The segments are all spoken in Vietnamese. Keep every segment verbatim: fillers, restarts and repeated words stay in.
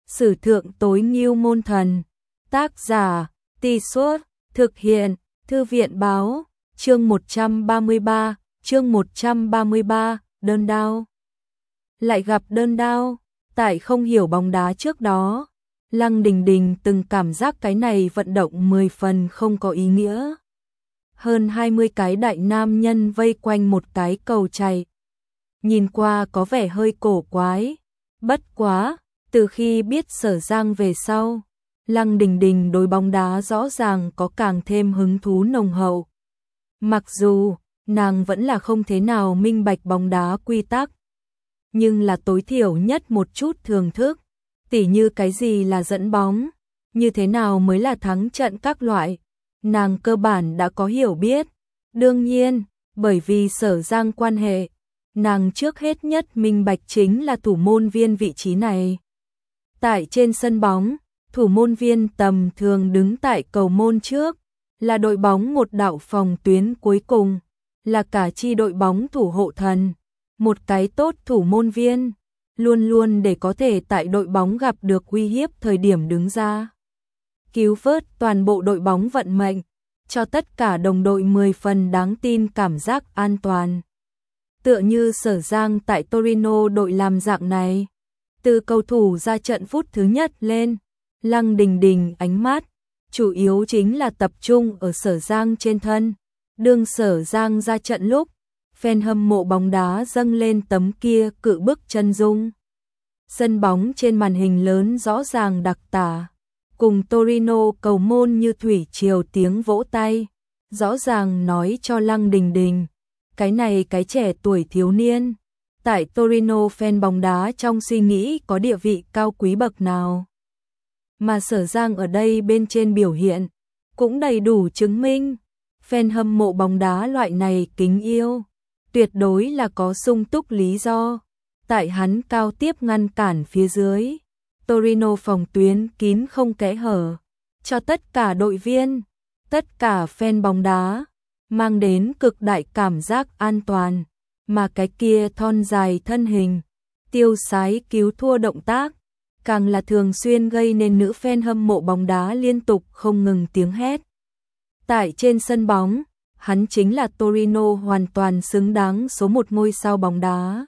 Sử thượng tối ngưu môn thần. Tác giả, Tì Suốt, thực hiện, Thư viện báo, chương một trăm ba mươi ba, chương một trăm ba mươi ba, đơn đao. Lại gặp đơn đao, tại không hiểu bóng đá trước đó, Lăng Đình Đình từng cảm giác cái này vận động mười phần không có ý nghĩa. Hơn hai mươi cái đại nam nhân vây quanh một cái cầu chày. Nhìn qua có vẻ hơi cổ quái, bất quá, từ khi biết Sở Giang về sau, Lăng Đình Đình đối bóng đá rõ ràng có càng thêm hứng thú nồng hậu. Mặc dù, nàng vẫn là không thế nào minh bạch bóng đá quy tắc, nhưng là tối thiểu nhất một chút thưởng thức, tỉ như cái gì là dẫn bóng, như thế nào mới là thắng trận các loại, nàng cơ bản đã có hiểu biết. Đương nhiên, bởi vì Sở Giang quan hệ, nàng trước hết nhất minh bạch chính là thủ môn viên vị trí này. Tại trên sân bóng, thủ môn viên tầm thường đứng tại cầu môn trước, là đội bóng một đạo phòng tuyến cuối cùng, là cả chi đội bóng thủ hộ thần. Một cái tốt thủ môn viên, luôn luôn để có thể tại đội bóng gặp được uy hiếp thời điểm đứng ra. Cứu vớt toàn bộ đội bóng vận mệnh, cho tất cả đồng đội mười phần đáng tin cảm giác an toàn. Tựa như Sở Giang tại Torino đội làm dạng này. Từ cầu thủ ra trận phút thứ nhất lên, Lăng Đình Đình ánh mắt, chủ yếu chính là tập trung ở Sở Giang trên thân. Đương Sở Giang ra trận lúc, fan hâm mộ bóng đá dâng lên tấm kia cự bức chân dung. Sân bóng trên màn hình lớn rõ ràng đặc tả, cùng Torino cầu môn như thủy triều tiếng vỗ tay, rõ ràng nói cho Lăng Đình Đình, cái này cái trẻ tuổi thiếu niên, tại Torino fan bóng đá trong suy nghĩ có địa vị cao quý bậc nào. Mà Sở Giang ở đây bên trên biểu hiện, cũng đầy đủ chứng minh, fan hâm mộ bóng đá loại này kính yêu, tuyệt đối là có sung túc lý do. Tại hắn cao tiếp ngăn cản phía dưới, Torino phòng tuyến kín không kẽ hở, cho tất cả đội viên, tất cả fan bóng đá, mang đến cực đại cảm giác an toàn, mà cái kia thon dài thân hình, tiêu sái cứu thua động tác, càng là thường xuyên gây nên nữ fan hâm mộ bóng đá liên tục không ngừng tiếng hét. Tại trên sân bóng, hắn chính là Torino hoàn toàn xứng đáng số một ngôi sao bóng đá.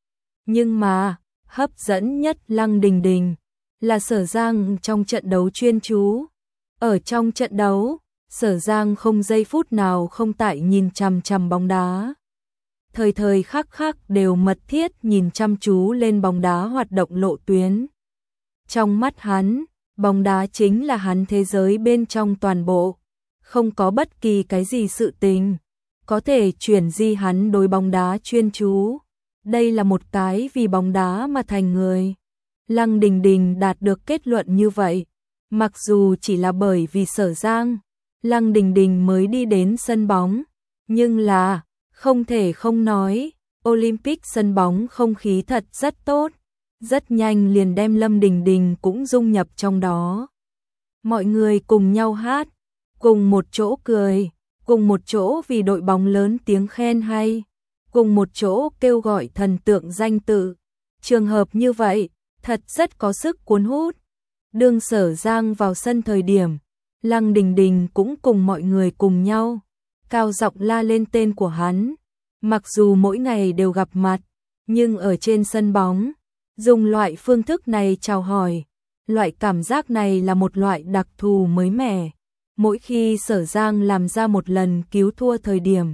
Nhưng mà, hấp dẫn nhất Lăng Đình Đình là Sở Giang trong trận đấu chuyên chú. Ở trong trận đấu, Sở Giang không giây phút nào không tại nhìn chằm chằm bóng đá. Thời thời khắc khắc đều mật thiết nhìn chăm chú lên bóng đá hoạt động lộ tuyến. Trong mắt hắn, bóng đá chính là hắn thế giới bên trong toàn bộ. Không có bất kỳ cái gì sự tình có thể chuyển di hắn đối bóng đá chuyên chú. Đây là một cái vì bóng đá mà thành người. Lăng Đình Đình đạt được kết luận như vậy, mặc dù chỉ là bởi vì Sở Giang, Lăng Đình Đình mới đi đến sân bóng, nhưng là, không thể không nói, Olympic sân bóng không khí thật rất tốt, rất nhanh liền đem Lâm Đình Đình cũng dung nhập trong đó. Mọi người cùng nhau hát, cùng một chỗ cười, cùng một chỗ vì đội bóng lớn tiếng khen hay, cùng một chỗ kêu gọi thần tượng danh tự. Trường hợp như vậy, thật rất có sức cuốn hút. Đương Sở Giang vào sân thời điểm, Lăng Đình Đình cũng cùng mọi người cùng nhau, cao giọng la lên tên của hắn. Mặc dù mỗi ngày đều gặp mặt, nhưng ở trên sân bóng, dùng loại phương thức này chào hỏi, loại cảm giác này là một loại đặc thù mới mẻ. Mỗi khi Sở Giang làm ra một lần cứu thua thời điểm,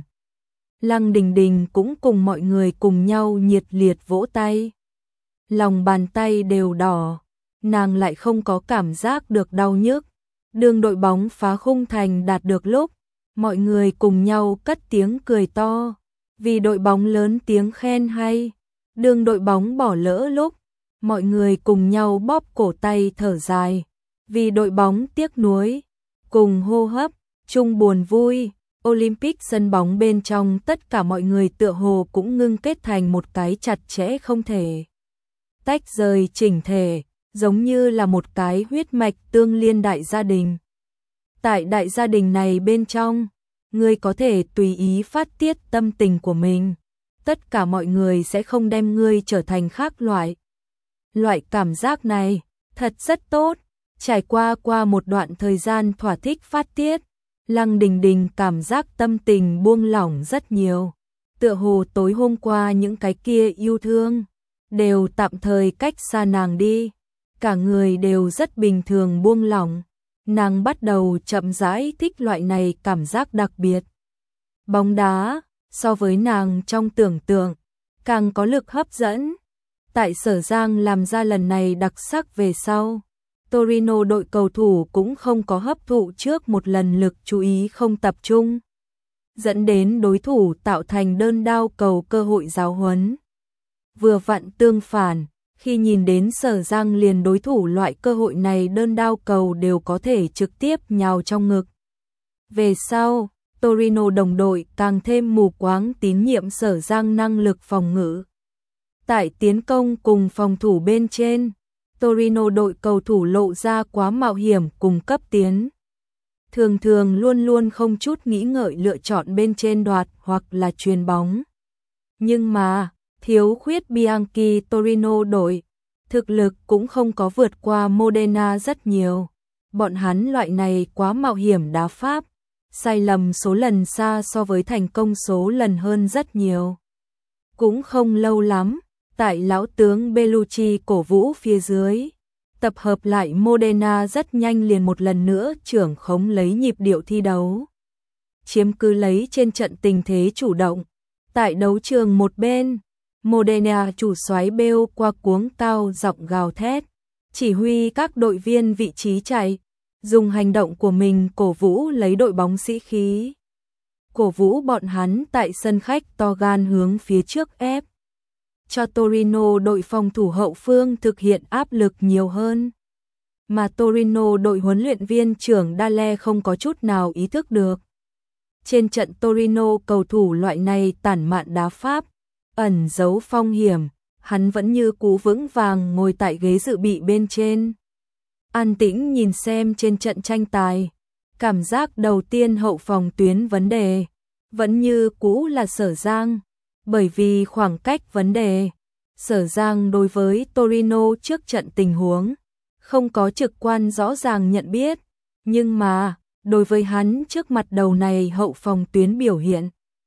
Lăng Đình Đình cũng cùng mọi người cùng nhau nhiệt liệt vỗ tay. Lòng bàn tay đều đỏ, nàng lại không có cảm giác được đau nhức. Đương đội bóng phá khung thành đạt được lúc, mọi người cùng nhau cất tiếng cười to, vì đội bóng lớn tiếng khen hay. Đương đội bóng bỏ lỡ lúc, mọi người cùng nhau bóp cổ tay thở dài, vì đội bóng tiếc nuối, cùng hô hấp, chung buồn vui. Olympic sân bóng bên trong tất cả mọi người tựa hồ cũng ngưng kết thành một cái chặt chẽ không thể tách rời chỉnh thể, giống như là một cái huyết mạch tương liên đại gia đình. Tại đại gia đình này bên trong, ngươi có thể tùy ý phát tiết tâm tình của mình. Tất cả mọi người sẽ không đem ngươi trở thành khác loại. Loại cảm giác này, Thật rất tốt, trải qua qua một đoạn thời gian thỏa thích phát tiết, Lăng Đình Đình cảm giác tâm tình buông lỏng rất nhiều. Tựa hồ tối hôm qua những cái kia yêu thương đều tạm thời cách xa nàng đi, cả người đều rất bình thường buông lỏng. Nàng bắt đầu chậm rãi thích loại này cảm giác đặc biệt. Bóng đá, so với nàng trong tưởng tượng, càng có lực hấp dẫn. Tại Sở Giang làm ra lần này đặc sắc về sau, Torino đội cầu thủ cũng không có hấp thụ trước một lần lực chú ý không tập trung, dẫn đến đối thủ tạo thành đơn đao cầu cơ hội giáo huấn. Vừa vặn tương phản, khi nhìn đến Sở Giang liền đối thủ loại cơ hội này đơn đao cầu đều có thể trực tiếp nhào trong ngực. Về sau, Torino đồng đội càng thêm mù quáng tín nhiệm Sở Giang năng lực phòng ngự. Tại tiến công cùng phòng thủ bên trên, Torino đội cầu thủ lộ ra quá mạo hiểm cùng cấp tiến. Thường thường luôn luôn không chút nghĩ ngợi lựa chọn bên trên đoạt hoặc là chuyền bóng. Nhưng mà, thiếu khuyết Bianchi Torino đội, thực lực cũng không có vượt qua Modena rất nhiều. Bọn hắn loại này quá mạo hiểm đá pháp, sai lầm số lần xa so với thành công số lần hơn rất nhiều. Cũng không lâu lắm, tại lão tướng Bellucci cổ vũ phía dưới, tập hợp lại Modena rất nhanh liền một lần nữa trưởng khống lấy nhịp điệu thi đấu. Chiếm cứ lấy trên trận tình thế chủ động. Tại đấu trường một bên, Modena chủ soái bêu qua cuống cao giọng gào thét, chỉ huy các đội viên vị trí chạy, dùng hành động của mình cổ vũ lấy đội bóng sĩ khí. Cổ vũ bọn hắn tại sân khách to gan hướng phía trước ép, cho Torino đội phòng thủ hậu phương thực hiện áp lực nhiều hơn. Mà Torino đội huấn luyện viên trưởng Dale không có chút nào ý thức được. Trên trận Torino cầu thủ loại này tản mạn đá pháp, ẩn giấu phong hiểm, hắn vẫn như cú vững vàng ngồi tại ghế dự bị bên trên. An tĩnh nhìn xem trên trận tranh tài, cảm giác đầu tiên hậu phòng tuyến vấn đề, vẫn như cũ là Sở Giang, bởi vì khoảng cách vấn đề. Sở Giang đối với Torino trước trận tình huống, không có trực quan rõ ràng nhận biết, nhưng mà, đối với hắn trước mặt đầu này hậu phòng tuyến biểu hiện,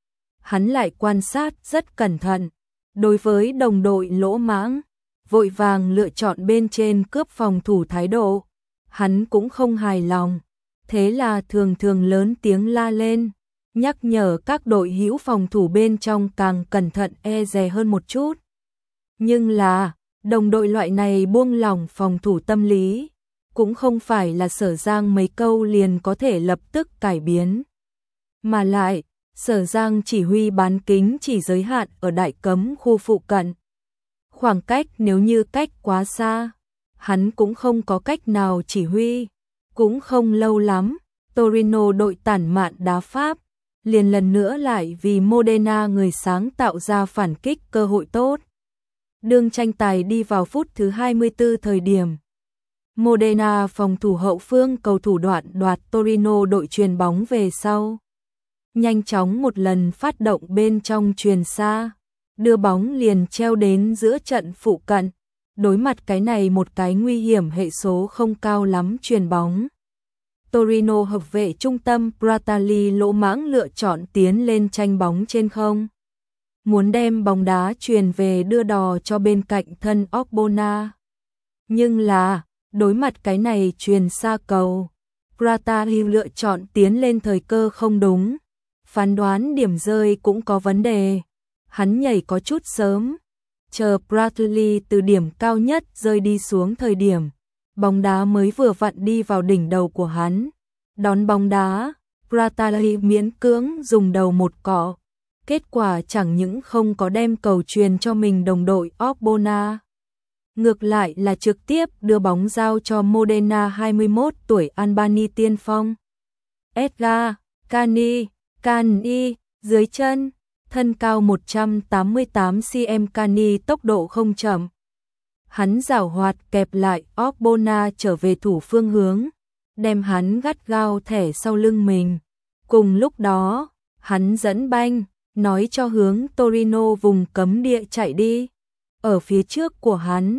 hắn lại quan sát rất cẩn thận. Đối với đồng đội lỗ mãng, vội vàng lựa chọn bên trên cướp phòng thủ thái độ, hắn cũng không hài lòng, thế là thường thường lớn tiếng la lên, nhắc nhở các đội hữu phòng thủ bên trong càng cẩn thận e dè hơn một chút. Nhưng là, đồng đội loại này buông lỏng phòng thủ tâm lý, cũng không phải là Sở Giang mấy câu liền có thể lập tức cải biến. Mà lại, Sở Giang chỉ huy bán kính chỉ giới hạn ở đại cấm khu phụ cận. Khoảng cách nếu như cách quá xa, hắn cũng không có cách nào chỉ huy. Cũng không lâu lắm, Torino đội tản mạn đá pháp, liền lần nữa lại vì Modena người sáng tạo ra phản kích cơ hội tốt. Đương tranh tài đi vào phút thứ hai mươi tư thời điểm, Modena phòng thủ hậu phương cầu thủ đoạn đoạt Torino đội chuyền bóng về sau. Nhanh chóng một lần phát động bên trong chuyền xa, đưa bóng liền treo đến giữa trận phụ cận. Đối mặt cái này một cái nguy hiểm hệ số không cao lắm chuyền bóng, Torino hợp vệ trung tâm Pratali lỗ mãng lựa chọn tiến lên tranh bóng trên không, muốn đem bóng đá chuyền về đưa đò cho bên cạnh thân Ogbonna. Nhưng là, đối mặt cái này chuyền xa cầu, Pratali lựa chọn tiến lên thời cơ không đúng, phán đoán điểm rơi cũng có vấn đề. Hắn nhảy có chút sớm, chờ Pratali từ điểm cao nhất rơi đi xuống thời điểm, bóng đá mới vừa vặn đi vào đỉnh đầu của hắn. Đón bóng đá, Pratali miễn cưỡng dùng đầu một cọ, kết quả chẳng những không có đem cầu truyền cho mình đồng đội Ogbonna, ngược lại là trực tiếp đưa bóng giao cho Modena hai mươi mốt tuổi Albany tiên phong. Edgar Cani, Cani, dưới chân, thân cao một trăm tám mươi tám xăng-ti-mét Cani tốc độ không chậm. Hắn giảo hoạt kẹp lại Ogbonna trở về thủ phương hướng, đem hắn gắt gao thẻ sau lưng mình. Cùng lúc đó, hắn dẫn banh, nói cho hướng Torino vùng cấm địa chạy đi. Ở phía trước của hắn,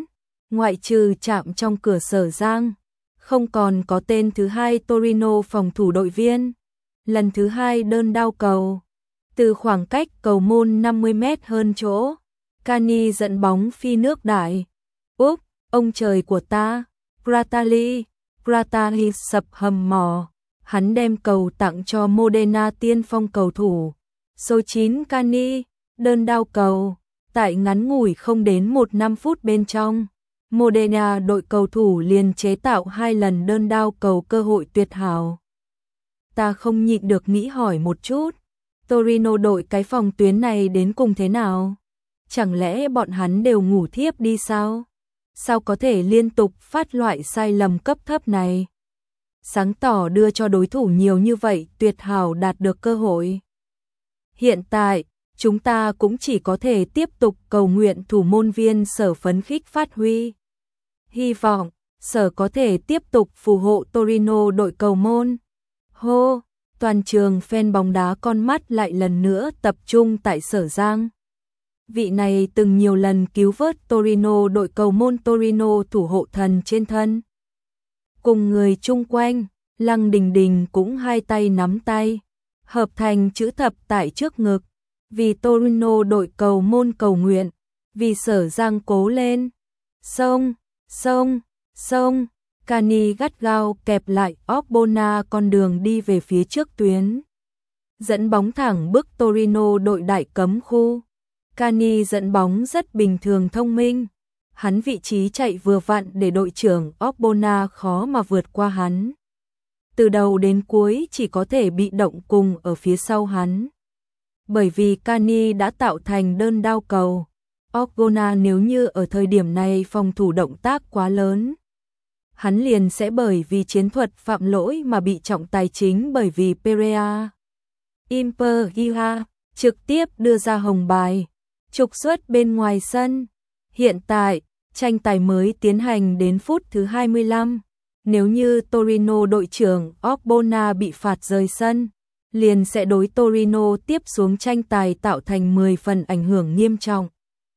Ngoại trừ chạm trong cửa Sở Giang, không còn có tên thứ hai Torino phòng thủ đội viên. Lần thứ hai đơn đao cầu, từ khoảng cách cầu môn năm mươi mét hơn chỗ, Cani dẫn bóng phi nước đại. Úp, ông trời của ta, Pratali, Pratali sập hầm mỏ, hắn đem cầu tặng cho Modena tiên phong cầu thủ. Số chín Cani, đơn đao cầu, tại ngắn ngủi không đến một năm phút bên trong, Modena đội cầu thủ liền chế tạo hai lần đơn đao cầu cơ hội tuyệt hảo. Ta không nhịn được nghĩ hỏi một chút, Torino đội cái phòng tuyến này đến cùng thế nào? Chẳng lẽ bọn hắn đều ngủ thiếp đi sao? Sao có thể liên tục phát loại sai lầm cấp thấp này? Sáng tỏ đưa cho đối thủ nhiều như vậy tuyệt hảo đạt được cơ hội. Hiện tại, chúng ta cũng chỉ có thể tiếp tục cầu nguyện thủ môn viên Sở phấn khích phát huy. Hy vọng, Sở có thể tiếp tục phù hộ Torino đội cầu môn. Hô, toàn trường fan bóng đá con mắt lại lần nữa tập trung tại Sở Giang. Vị này từng nhiều lần cứu vớt Torino đội cầu môn Torino thủ hộ thần trên thân. Cùng người chung quanh, Lăng Đình Đình cũng hai tay nắm tay, hợp thành chữ thập tại trước ngực, vì Torino đội cầu môn cầu nguyện, vì Sở Giang cố lên. Sông, sông, sông, Cani gắt gao kẹp lại Ogbonna con đường đi về phía trước tuyến. Dẫn bóng thẳng bức Torino đội đại cấm khu. Cani dẫn bóng rất bình thường thông minh. Hắn vị trí chạy vừa vặn để đội trưởng Ogbonna khó mà vượt qua hắn. Từ đầu đến cuối chỉ có thể bị động cùng ở phía sau hắn. Bởi vì Cani đã tạo thành đơn đao cầu, Ogbonna nếu như ở thời điểm này phòng thủ động tác quá lớn, hắn liền sẽ bởi vì chiến thuật phạm lỗi mà bị trọng tài chính bởi vì Perea Impergia trực tiếp đưa ra hồng bài, trục xuất bên ngoài sân. Hiện tại, tranh tài mới tiến hành đến phút thứ hai mươi lăm. Nếu như Torino đội trưởng Ogbonna bị phạt rời sân, liền sẽ đối Torino tiếp xuống tranh tài tạo thành mười phần ảnh hưởng nghiêm trọng.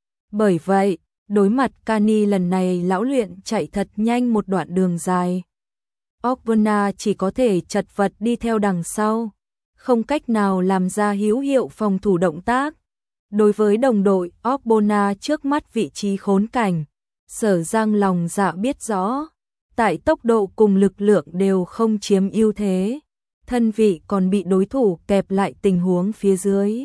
Bởi vậy, đối mặt Cani lần này lão luyện chạy thật nhanh một đoạn đường dài. Ogbonna chỉ có thể chật vật đi theo đằng sau, không cách nào làm ra hữu hiệu phòng thủ động tác. Đối với đồng đội Ogbonna trước mắt vị trí khốn cảnh, Sở Giang lòng dạ biết rõ, tại tốc độ cùng lực lượng đều không chiếm ưu thế, thân vị còn bị đối thủ kẹp lại tình huống phía dưới.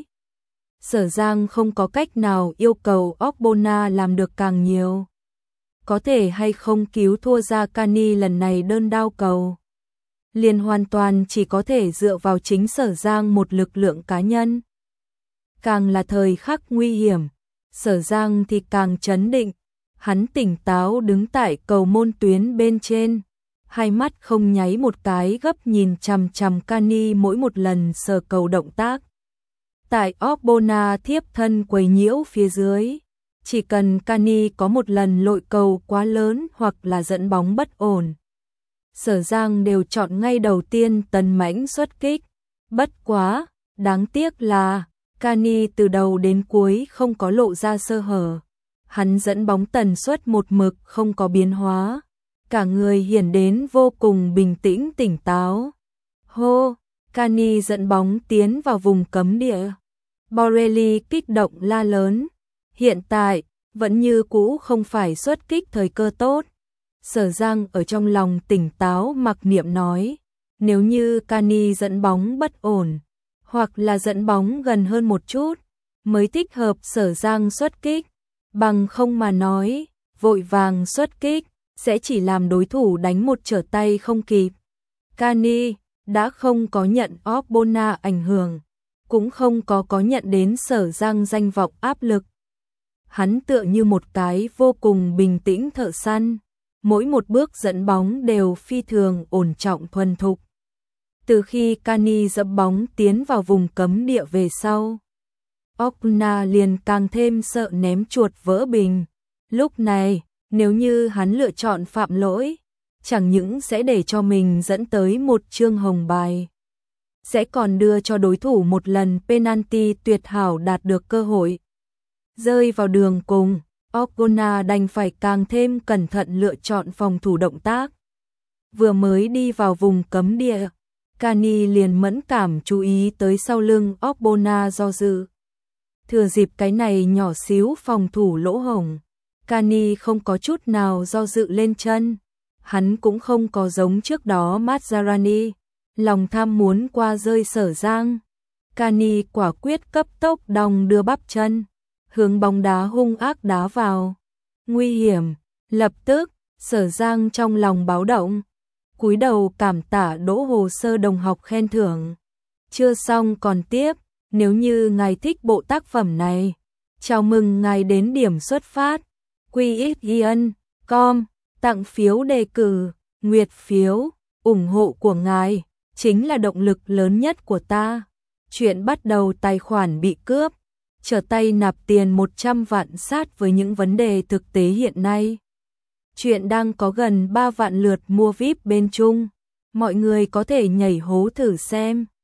Sở Giang không có cách nào yêu cầu Ogbonna làm được càng nhiều. Có thể hay không cứu thua ra Cani lần này đơn đao cầu, liền hoàn toàn chỉ có thể dựa vào chính Sở Giang một lực lượng cá nhân. Càng là thời khắc nguy hiểm, Sở Giang thì càng trấn định. Hắn tỉnh táo đứng tại cầu môn tuyến bên trên, hai mắt không nháy một cái gấp nhìn chằm chằm Cani mỗi một lần sờ cầu động tác. Tại Ogbonna thiếp thân quấy nhiễu phía dưới, chỉ cần Cani có một lần lội cầu quá lớn hoặc là dẫn bóng bất ổn, Sở Giang đều chọn ngay đầu tiên tấn mãnh xuất kích. Bất quá, đáng tiếc là Cani từ đầu đến cuối không có lộ ra sơ hở. Hắn dẫn bóng tần suất một mực không có biến hóa, cả người hiển đến vô cùng bình tĩnh tỉnh táo. Hô, Cani dẫn bóng tiến vào vùng cấm địa. Borelli kích động la lớn. Hiện tại, vẫn như cũ không phải xuất kích thời cơ tốt. Sở Giang ở trong lòng tỉnh táo mặc niệm nói, nếu như Cani dẫn bóng bất ổn, hoặc là dẫn bóng gần hơn một chút, mới thích hợp Sở Giang xuất kích. Bằng không mà nói, vội vàng xuất kích, sẽ chỉ làm đối thủ đánh một trở tay không kịp. Cani đã không có nhận Ogbonna ảnh hưởng, cũng không có có nhận đến Sở Giang danh vọng áp lực. Hắn tựa như một cái vô cùng bình tĩnh thợ săn, mỗi một bước dẫn bóng đều phi thường ổn trọng thuần thục. Từ khi Cani dẫm bóng tiến vào vùng cấm địa về sau, Ogbonna liền càng thêm sợ ném chuột vỡ bình. Lúc này, nếu như hắn lựa chọn phạm lỗi, chẳng những sẽ để cho mình dẫn tới một chương hồng bài, sẽ còn đưa cho đối thủ một lần penalty tuyệt hảo đạt được cơ hội. Rơi vào đường cùng, Orgona đành phải càng thêm cẩn thận lựa chọn phòng thủ động tác. Vừa mới đi vào vùng cấm địa, Cani liền mẫn cảm chú ý tới sau lưng Orgona do dự. Thừa dịp cái này nhỏ xíu phòng thủ lỗ hổng, Cani không có chút nào do dự lên chân. Hắn cũng không có giống trước đó Mazzarani, lòng tham muốn qua rơi Sở Giang. Cani quả quyết cấp tốc đong đưa bắp chân, hướng bóng đá hung ác đá vào. Nguy hiểm, lập tức, Sở Giang trong lòng báo động, cúi đầu cảm tạ Đỗ Hồ Sơ đồng học khen thưởng. Chưa xong còn tiếp, nếu như ngài thích bộ tác phẩm này, chào mừng ngài đến điểm xuất phát, quy ích yên com, tặng phiếu đề cử, nguyệt phiếu, ủng hộ của ngài, chính là động lực lớn nhất của ta. Chuyện bắt đầu tài khoản bị cướp, trở tay nạp tiền một trăm vạn sát với những vấn đề thực tế hiện nay. Chuyện đang có gần ba vạn lượt mua vi ai pi bên Trung, mọi người có thể nhảy hố thử xem.